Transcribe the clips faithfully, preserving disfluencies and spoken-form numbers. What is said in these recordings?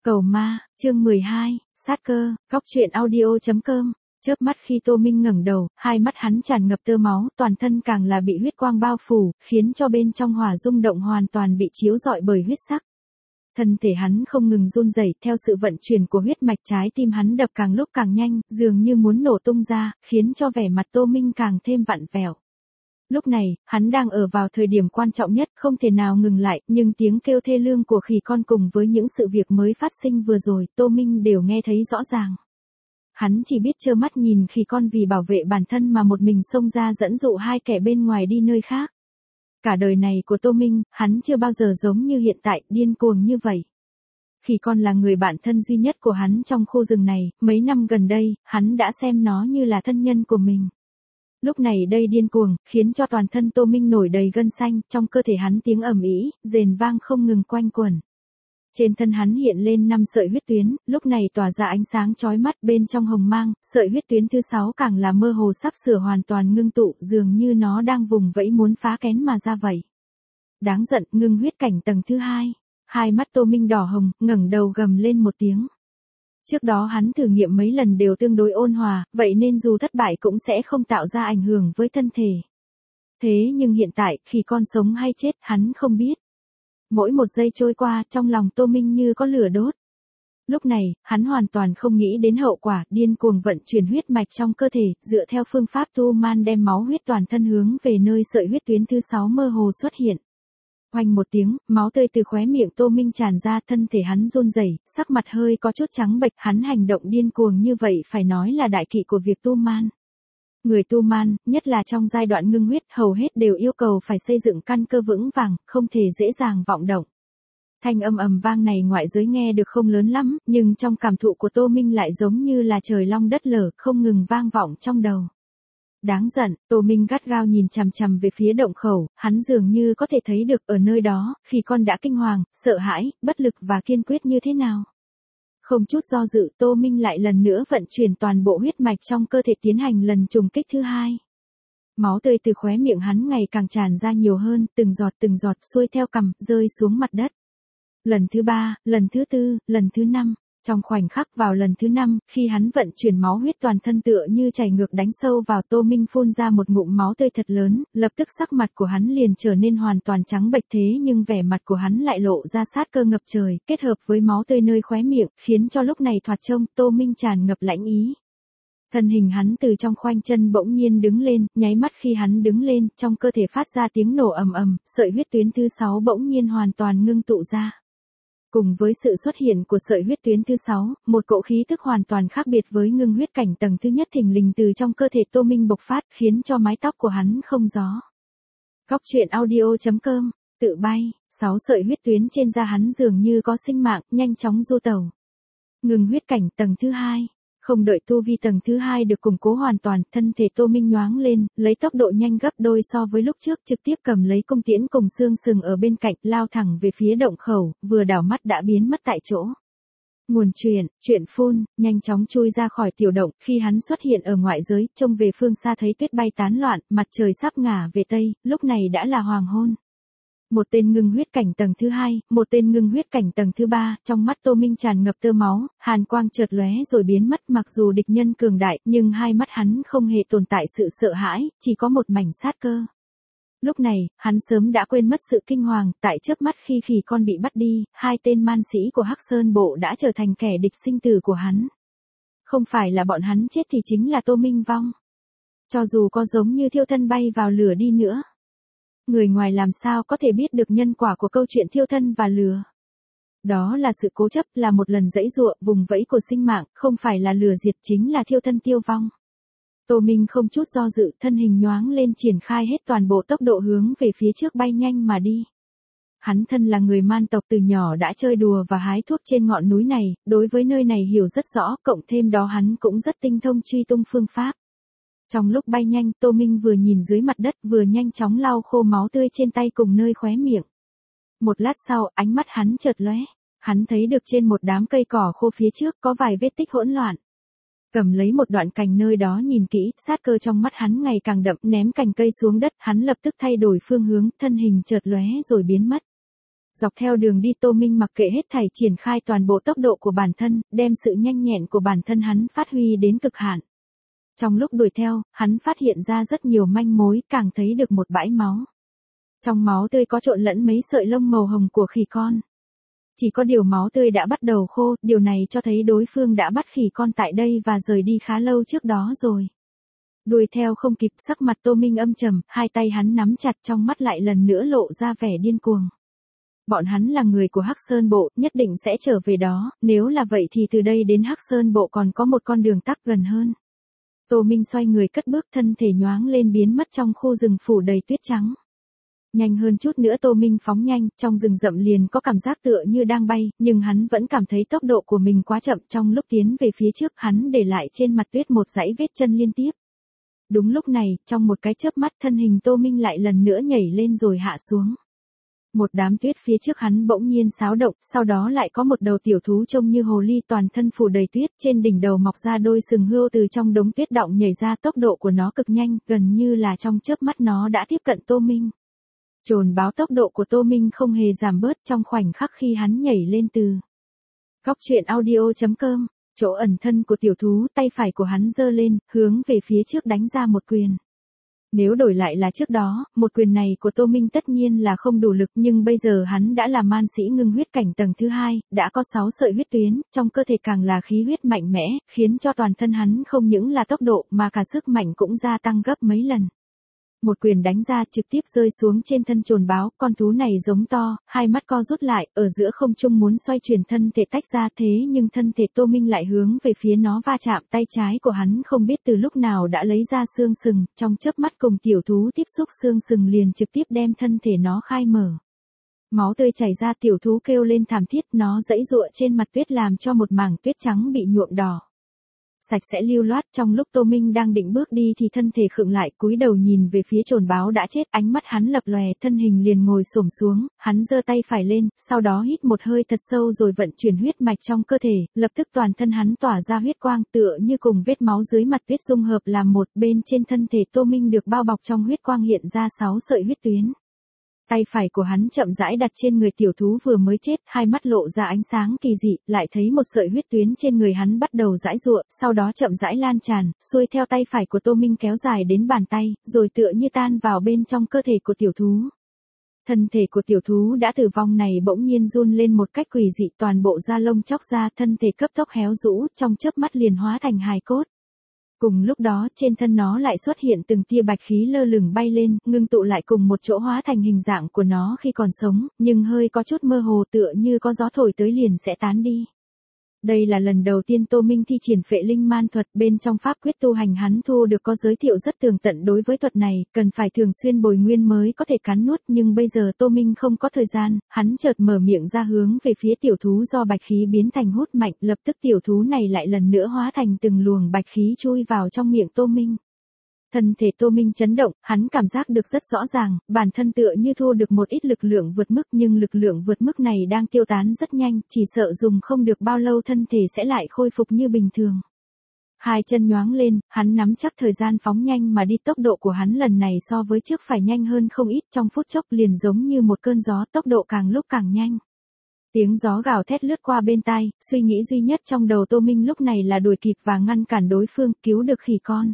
Cầu ma, chương mười hai, sát cơ, góc truyện audio.com. Chớp mắt khi Tô Minh ngẩng đầu, hai mắt hắn tràn ngập tơ máu, toàn thân càng là bị huyết quang bao phủ, khiến cho bên trong hỏa rung động hoàn toàn bị chiếu rọi bởi huyết sắc. Thân thể hắn không ngừng run rẩy, theo sự vận chuyển của huyết mạch, trái tim hắn đập càng lúc càng nhanh, dường như muốn nổ tung ra, khiến cho vẻ mặt Tô Minh càng thêm vặn vẹo. Lúc này, hắn đang ở vào thời điểm quan trọng nhất, không thể nào ngừng lại, nhưng tiếng kêu thê lương của khỉ con cùng với những sự việc mới phát sinh vừa rồi, Tô Minh đều nghe thấy rõ ràng. Hắn chỉ biết trơ mắt nhìn khỉ con vì bảo vệ bản thân mà một mình xông ra dẫn dụ hai kẻ bên ngoài đi nơi khác. Cả đời này của Tô Minh, hắn chưa bao giờ giống như hiện tại, điên cuồng như vậy. Khỉ con là người bạn thân duy nhất của hắn trong khu rừng này, mấy năm gần đây, hắn đã xem nó như là thân nhân của mình. Lúc này đây điên cuồng, khiến cho toàn thân Tô Minh nổi đầy gân xanh, trong cơ thể hắn tiếng ầm ĩ, rền vang không ngừng quanh quẩn. Trên thân hắn hiện lên năm sợi huyết tuyến, lúc này tỏa ra ánh sáng chói mắt, bên trong hồng mang, sợi huyết tuyến thứ sáu càng là mơ hồ sắp sửa hoàn toàn ngưng tụ, dường như nó đang vùng vẫy muốn phá kén mà ra vậy. Đáng giận, ngưng huyết cảnh tầng thứ hai. Hai mắt Tô Minh đỏ hồng, ngẩng đầu gầm lên một tiếng. Trước đó hắn thử nghiệm mấy lần đều tương đối ôn hòa, vậy nên dù thất bại cũng sẽ không tạo ra ảnh hưởng với thân thể. Thế nhưng hiện tại, khi con sống hay chết, hắn không biết. Mỗi một giây trôi qua, trong lòng Tô Minh như có lửa đốt. Lúc này, hắn hoàn toàn không nghĩ đến hậu quả, điên cuồng vận chuyển huyết mạch trong cơ thể, dựa theo phương pháp tu man đem máu huyết toàn thân hướng về nơi sợi huyết tuyến thứ sáu mơ hồ xuất hiện. Oanh một tiếng, máu tươi từ khóe miệng Tô Minh tràn ra, thân thể hắn run rẩy, sắc mặt hơi có chút trắng bệch, hắn hành động điên cuồng như vậy phải nói là đại kỵ của việc tu man. Người tu man, nhất là trong giai đoạn ngưng huyết, hầu hết đều yêu cầu phải xây dựng căn cơ vững vàng, không thể dễ dàng vọng động. Thanh âm ầm vang này ngoại giới nghe được không lớn lắm, nhưng trong cảm thụ của Tô Minh lại giống như là trời long đất lở, không ngừng vang vọng trong đầu. Đáng giận, Tô Minh gắt gao nhìn chằm chằm về phía động khẩu, hắn dường như có thể thấy được ở nơi đó, khi con đã kinh hoàng, sợ hãi, bất lực và kiên quyết như thế nào. Không chút do dự, Tô Minh lại lần nữa vận chuyển toàn bộ huyết mạch trong cơ thể tiến hành lần trùng kích thứ hai. Máu tươi từ khóe miệng hắn ngày càng tràn ra nhiều hơn, từng giọt từng giọt xuôi theo cằm, rơi xuống mặt đất. Lần thứ ba, lần thứ tư, lần thứ năm. Trong khoảnh khắc vào lần thứ năm, khi hắn vận chuyển máu huyết toàn thân tựa như chảy ngược đánh sâu vào, Tô Minh phun ra một ngụm máu tươi thật lớn, lập tức sắc mặt của hắn liền trở nên hoàn toàn trắng bệch, thế nhưng vẻ mặt của hắn lại lộ ra sát cơ ngập trời, kết hợp với máu tươi nơi khóe miệng, khiến cho lúc này thoạt trông, Tô Minh tràn ngập lãnh ý. Thân hình hắn từ trong khoanh chân bỗng nhiên đứng lên, nháy mắt khi hắn đứng lên, trong cơ thể phát ra tiếng nổ ầm ầm, sợi huyết tuyến thứ sáu bỗng nhiên hoàn toàn ngưng tụ ra. Cùng với sự xuất hiện của sợi huyết tuyến thứ sáu, một cỗ khí tức hoàn toàn khác biệt với ngưng huyết cảnh tầng thứ nhất thình lình từ trong cơ thể Tô Minh bộc phát, khiến cho mái tóc của hắn không gió. Góc truyện audio.com, tự bay, sáu sợi huyết tuyến trên da hắn dường như có sinh mạng, nhanh chóng du tẩu. Ngưng huyết cảnh tầng thứ hai. Không đợi tu vi tầng thứ hai được củng cố hoàn toàn, thân thể Tô Minh nhoáng lên, lấy tốc độ nhanh gấp đôi so với lúc trước, trực tiếp cầm lấy cung tiễn cùng xương sừng ở bên cạnh, lao thẳng về phía động khẩu, vừa đảo mắt đã biến mất tại chỗ. Nguồn truyền, truyện phun, nhanh chóng chui ra khỏi tiểu động, khi hắn xuất hiện ở ngoại giới, trông về phương xa thấy tuyết bay tán loạn, mặt trời sắp ngả về tây, lúc này đã là hoàng hôn. Một tên ngưng huyết cảnh tầng thứ hai, một tên ngưng huyết cảnh tầng thứ ba, trong mắt Tô Minh tràn ngập tơ máu, hàn quang chợt lóe rồi biến mất, mặc dù địch nhân cường đại, nhưng hai mắt hắn không hề tồn tại sự sợ hãi, chỉ có một mảnh sát cơ. Lúc này, hắn sớm đã quên mất sự kinh hoàng, tại chớp mắt khi khỉ con bị bắt đi, hai tên man sĩ của Hắc Sơn Bộ đã trở thành kẻ địch sinh tử của hắn. Không phải là bọn hắn chết thì chính là Tô Minh vong. Cho dù có giống như thiêu thân bay vào lửa đi nữa. Người ngoài làm sao có thể biết được nhân quả của câu chuyện thiêu thân và lửa. Đó là sự cố chấp, là một lần dãy dụa, vùng vẫy của sinh mạng, không phải là lửa diệt, chính là thiêu thân tiêu vong. Tô Minh không chút do dự, thân hình nhoáng lên triển khai hết toàn bộ tốc độ hướng về phía trước bay nhanh mà đi. Hắn thân là người man tộc từ nhỏ đã chơi đùa và hái thuốc trên ngọn núi này, đối với nơi này hiểu rất rõ, cộng thêm đó hắn cũng rất tinh thông truy tung phương pháp. Trong lúc bay nhanh, Tô Minh vừa nhìn dưới mặt đất vừa nhanh chóng lau khô máu tươi trên tay cùng nơi khóe miệng. Một lát sau, ánh mắt hắn chợt lóe, hắn thấy được trên một đám cây cỏ khô phía trước có vài vết tích hỗn loạn. Cầm lấy một đoạn cành nơi đó nhìn kỹ, sát cơ trong mắt hắn ngày càng đậm, ném cành cây xuống đất, hắn lập tức thay đổi phương hướng, thân hình chợt lóe rồi biến mất. Dọc theo đường đi Tô Minh mặc kệ hết thảy triển khai toàn bộ tốc độ của bản thân, đem sự nhanh nhẹn của bản thân hắn phát huy đến cực hạn. Trong lúc đuổi theo, hắn phát hiện ra rất nhiều manh mối, càng thấy được một bãi máu. Trong máu tươi có trộn lẫn mấy sợi lông màu hồng của khỉ con. Chỉ có điều máu tươi đã bắt đầu khô, điều này cho thấy đối phương đã bắt khỉ con tại đây và rời đi khá lâu trước đó rồi. Đuổi theo không kịp, sắc mặt Tô Minh âm trầm, hai tay hắn nắm chặt, trong mắt lại lần nữa lộ ra vẻ điên cuồng. Bọn hắn là người của Hắc Sơn Bộ, nhất định sẽ trở về đó, nếu là vậy thì từ đây đến Hắc Sơn Bộ còn có một con đường tắc gần hơn. Tô Minh xoay người cất bước, thân thể nhoáng lên biến mất trong khu rừng phủ đầy tuyết trắng. Nhanh hơn chút nữa Tô Minh phóng nhanh, trong rừng rậm liền có cảm giác tựa như đang bay, nhưng hắn vẫn cảm thấy tốc độ của mình quá chậm. Trong lúc tiến về phía trước, hắn để lại trên mặt tuyết một dãy vết chân liên tiếp. Đúng lúc này, trong một cái chớp mắt, thân hình Tô Minh lại lần nữa nhảy lên rồi hạ xuống. Một đám tuyết phía trước hắn bỗng nhiên xáo động, sau đó lại có một đầu tiểu thú trông như hồ ly toàn thân phủ đầy tuyết, trên đỉnh đầu mọc ra đôi sừng hươu, từ trong đống tuyết đọng nhảy ra, tốc độ của nó cực nhanh, gần như là trong chớp mắt nó đã tiếp cận Tô Minh. Trồn báo tốc độ của Tô Minh không hề giảm bớt trong khoảnh khắc khi hắn nhảy lên từ góc truyện audio chấm com, chỗ ẩn thân của tiểu thú, tay phải của hắn giơ lên, hướng về phía trước đánh ra một quyền. Nếu đổi lại là trước đó, một quyền này của Tô Minh tất nhiên là không đủ lực, nhưng bây giờ hắn đã là man sĩ ngưng huyết cảnh tầng thứ hai, đã có sáu sợi huyết tuyến, trong cơ thể càng là khí huyết mạnh mẽ, khiến cho toàn thân hắn không những là tốc độ mà cả sức mạnh cũng gia tăng gấp mấy lần. Một quyền đánh ra trực tiếp rơi xuống trên thân trồn báo, con thú này giống to, hai mắt co rút lại, ở giữa không trung muốn xoay chuyển thân thể tách ra, thế nhưng thân thể Tô Minh lại hướng về phía nó va chạm, tay trái của hắn không biết từ lúc nào đã lấy ra xương sừng, trong chớp mắt cùng tiểu thú tiếp xúc, xương sừng liền trực tiếp đem thân thể nó khai mở. Máu tươi chảy ra, tiểu thú kêu lên thảm thiết, nó giãy giụa trên mặt tuyết làm cho một mảng tuyết trắng bị nhuộm đỏ. Sạch sẽ lưu loát. Trong lúc Tô Minh đang định bước đi thì thân thể khựng lại, cúi đầu nhìn về phía trồn báo đã chết, ánh mắt hắn lập lòe, thân hình liền ngồi xổm xuống, hắn giơ tay phải lên, sau đó hít một hơi thật sâu rồi vận chuyển huyết mạch trong cơ thể, lập tức toàn thân hắn tỏa ra huyết quang, tựa như cùng vết máu dưới mặt tuyết dung hợp làm một, bên trên thân thể Tô Minh được bao bọc trong huyết quang hiện ra sáu sợi huyết tuyến. Tay phải của hắn chậm rãi đặt trên người tiểu thú vừa mới chết, hai mắt lộ ra ánh sáng kỳ dị, lại thấy một sợi huyết tuyến trên người hắn bắt đầu giãy giụa, sau đó chậm rãi lan tràn, xuôi theo tay phải của Tô Minh kéo dài đến bàn tay, rồi tựa như tan vào bên trong cơ thể của tiểu thú. Thân thể của tiểu thú đã tử vong này bỗng nhiên run lên một cách quỷ dị, toàn bộ da lông chóc ra, thân thể cấp tốc héo rũ, trong chớp mắt liền hóa thành hài cốt. Cùng lúc đó, trên thân nó lại xuất hiện từng tia bạch khí lơ lửng bay lên, ngưng tụ lại cùng một chỗ hóa thành hình dạng của nó khi còn sống, nhưng hơi có chút mơ hồ, tựa như có gió thổi tới liền sẽ tán đi. Đây là lần đầu tiên Tô Minh thi triển phệ linh man thuật, bên trong pháp quyết tu hành hắn thu được có giới thiệu rất tường tận đối với thuật này, cần phải thường xuyên bồi nguyên mới có thể cắn nuốt, nhưng bây giờ Tô Minh không có thời gian, hắn chợt mở miệng ra hướng về phía tiểu thú do bạch khí biến thành hút mạnh, lập tức tiểu thú này lại lần nữa hóa thành từng luồng bạch khí chui vào trong miệng Tô Minh. Thân thể Tô Minh chấn động, hắn cảm giác được rất rõ ràng, bản thân tựa như thu được một ít lực lượng vượt mức, nhưng lực lượng vượt mức này đang tiêu tán rất nhanh, chỉ sợ dùng không được bao lâu thân thể sẽ lại khôi phục như bình thường. Hai chân nhoáng lên, hắn nắm chắc thời gian phóng nhanh mà đi, tốc độ của hắn lần này so với trước phải nhanh hơn không ít, trong phút chốc liền giống như một cơn gió, tốc độ càng lúc càng nhanh. Tiếng gió gào thét lướt qua bên tai, suy nghĩ duy nhất trong đầu Tô Minh lúc này là đuổi kịp và ngăn cản đối phương, cứu được khỉ con.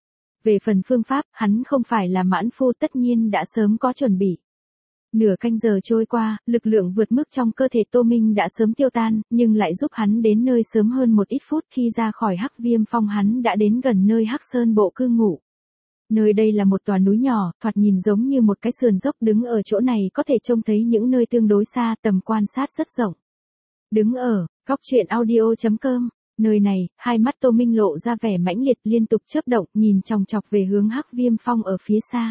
Về phần phương pháp, hắn không phải là mãn phu, tất nhiên đã sớm có chuẩn bị. Nửa canh giờ trôi qua, lực lượng vượt mức trong cơ thể Tô Minh đã sớm tiêu tan, nhưng lại giúp hắn đến nơi sớm hơn một ít phút. Khi ra khỏi Hắc Viêm Phong hắn đã đến gần nơi Hắc Sơn Bộ cư ngụ. Nơi đây là một tòa núi nhỏ, thoạt nhìn giống như một cái sườn dốc, đứng ở chỗ này có thể trông thấy những nơi tương đối xa, tầm quan sát rất rộng. Đứng ở góc truyện audio chấm com, nơi này, hai mắt Tô Minh lộ ra vẻ mãnh liệt, liên tục chớp động, nhìn chòng chọc về hướng Hắc Viêm Phong ở phía xa.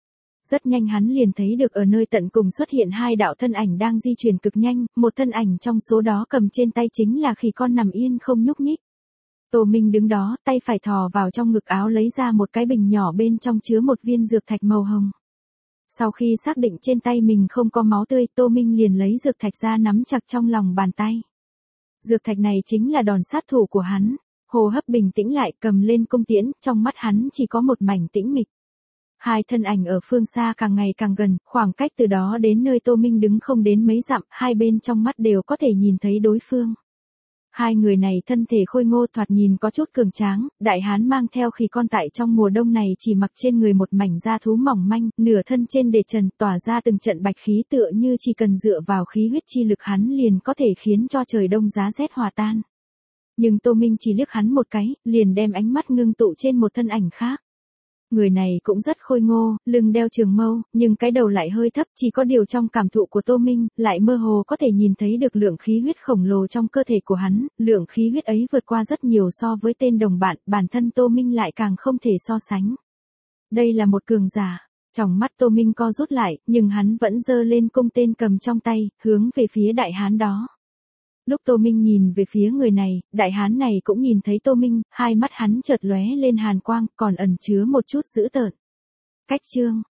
Rất nhanh hắn liền thấy được ở nơi tận cùng xuất hiện hai đạo thân ảnh đang di chuyển cực nhanh, một thân ảnh trong số đó cầm trên tay chính là khỉ con nằm yên không nhúc nhích. Tô Minh đứng đó, tay phải thò vào trong ngực áo lấy ra một cái bình nhỏ bên trong chứa một viên dược thạch màu hồng. Sau khi xác định trên tay mình không có máu tươi, Tô Minh liền lấy dược thạch ra nắm chặt trong lòng bàn tay. Dược thạch này chính là đòn sát thủ của hắn. Hô hấp bình tĩnh lại, cầm lên cung tiễn, trong mắt hắn chỉ có một mảnh tĩnh mịch. Hai thân ảnh ở phương xa càng ngày càng gần, khoảng cách từ đó đến nơi Tô Minh đứng không đến mấy dặm, hai bên trong mắt đều có thể nhìn thấy đối phương. Hai người này thân thể khôi ngô thoạt nhìn có chút cường tráng, đại hán mang theo khỉ con tại trong mùa đông này chỉ mặc trên người một mảnh da thú mỏng manh, nửa thân trên để trần tỏa ra từng trận bạch khí tựa như chỉ cần dựa vào khí huyết chi lực hắn liền có thể khiến cho trời đông giá rét hòa tan. Nhưng Tô Minh chỉ liếc hắn một cái, liền đem ánh mắt ngưng tụ trên một thân ảnh khác. Người này cũng rất khôi ngô, lưng đeo trường mâu, nhưng cái đầu lại hơi thấp, chỉ có điều trong cảm thụ của Tô Minh, lại mơ hồ có thể nhìn thấy được lượng khí huyết khổng lồ trong cơ thể của hắn, lượng khí huyết ấy vượt qua rất nhiều so với tên đồng bạn, bản thân Tô Minh lại càng không thể so sánh. Đây là một cường giả. Trong mắt Tô Minh co rút lại, nhưng hắn vẫn giơ lên cung tên cầm trong tay, hướng về phía đại hán đó. Lúc Tô Minh nhìn về phía người này, đại hán này cũng nhìn thấy Tô Minh, hai mắt hắn chợt lóe lên hàn quang, còn ẩn chứa một chút dữ tợn. Cách chương